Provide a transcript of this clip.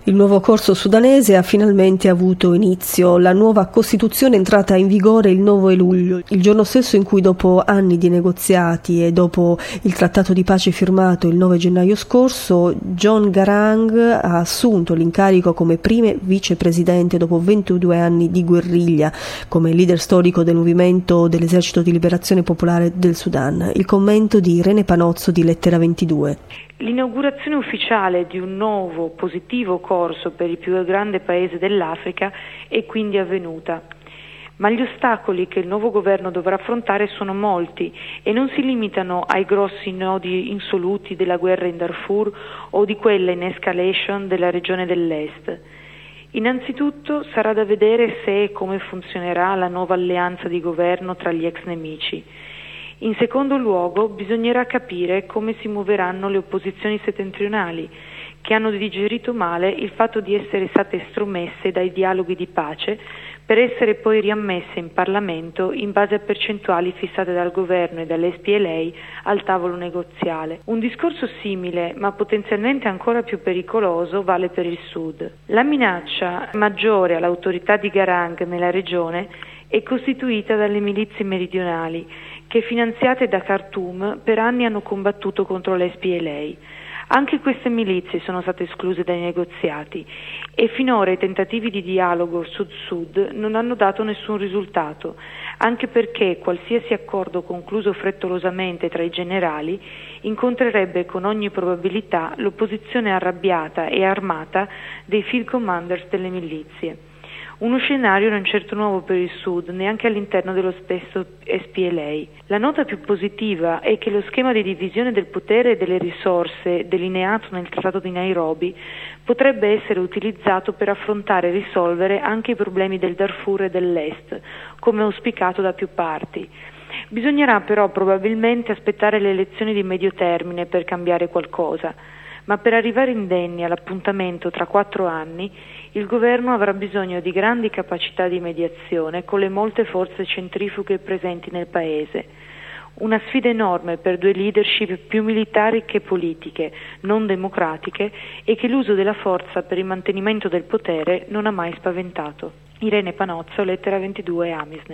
Il nuovo corso sudanese ha finalmente avuto inizio. La nuova Costituzione è entrata in vigore il 9 luglio, il giorno stesso in cui, dopo anni di negoziati e dopo il trattato di pace firmato il 9 gennaio scorso, John Garang ha assunto l'incarico come primo vicepresidente dopo 22 anni di guerriglia, come leader storico del movimento dell'Esercito di Liberazione Popolare del Sudan. Il commento di Irene Panozzo di Lettera 22. L'inaugurazione ufficiale di un nuovo positivo corso per il più grande paese dell'Africa è quindi avvenuta. Ma gli ostacoli che il nuovo governo dovrà affrontare sono molti e non si limitano ai grossi nodi insoluti della guerra in Darfur o di quella in escalation della regione dell'Est. Innanzitutto sarà da vedere se e come funzionerà la nuova alleanza di governo tra gli ex nemici. In secondo luogo, bisognerà capire come si muoveranno le opposizioni settentrionali, che hanno digerito male il fatto di essere state estromesse dai dialoghi di pace per essere poi riammesse in Parlamento in base a percentuali fissate dal governo e dall'SPLA al tavolo negoziale. Un discorso simile, ma potenzialmente ancora più pericoloso, vale per il Sud. La minaccia maggiore all'autorità di Garang nella regione è costituita dalle milizie meridionali, che finanziate da Khartoum per anni hanno combattuto contro l'SPLA. Anche queste milizie sono state escluse dai negoziati e finora i tentativi di dialogo Sud-Sud non hanno dato nessun risultato, anche perché qualsiasi accordo concluso frettolosamente tra i generali incontrerebbe con ogni probabilità l'opposizione arrabbiata e armata dei field commanders delle milizie. Uno scenario non certo nuovo per il Sud, neanche all'interno dello stesso SPLA. La nota più positiva è che lo schema di divisione del potere e delle risorse delineato nel Trattato di Nairobi potrebbe essere utilizzato per affrontare e risolvere anche i problemi del Darfur e dell'Est, come auspicato da più parti. Bisognerà però probabilmente aspettare le elezioni di medio termine per cambiare qualcosa, ma per arrivare indenni all'appuntamento tra 4 anni il governo avrà bisogno di grandi capacità di mediazione con le molte forze centrifughe presenti nel paese. Una sfida enorme per due leadership più militari che politiche, non democratiche, e che l'uso della forza per il mantenimento del potere non ha mai spaventato. Irene Panozzo, Lettera 22, Amisne.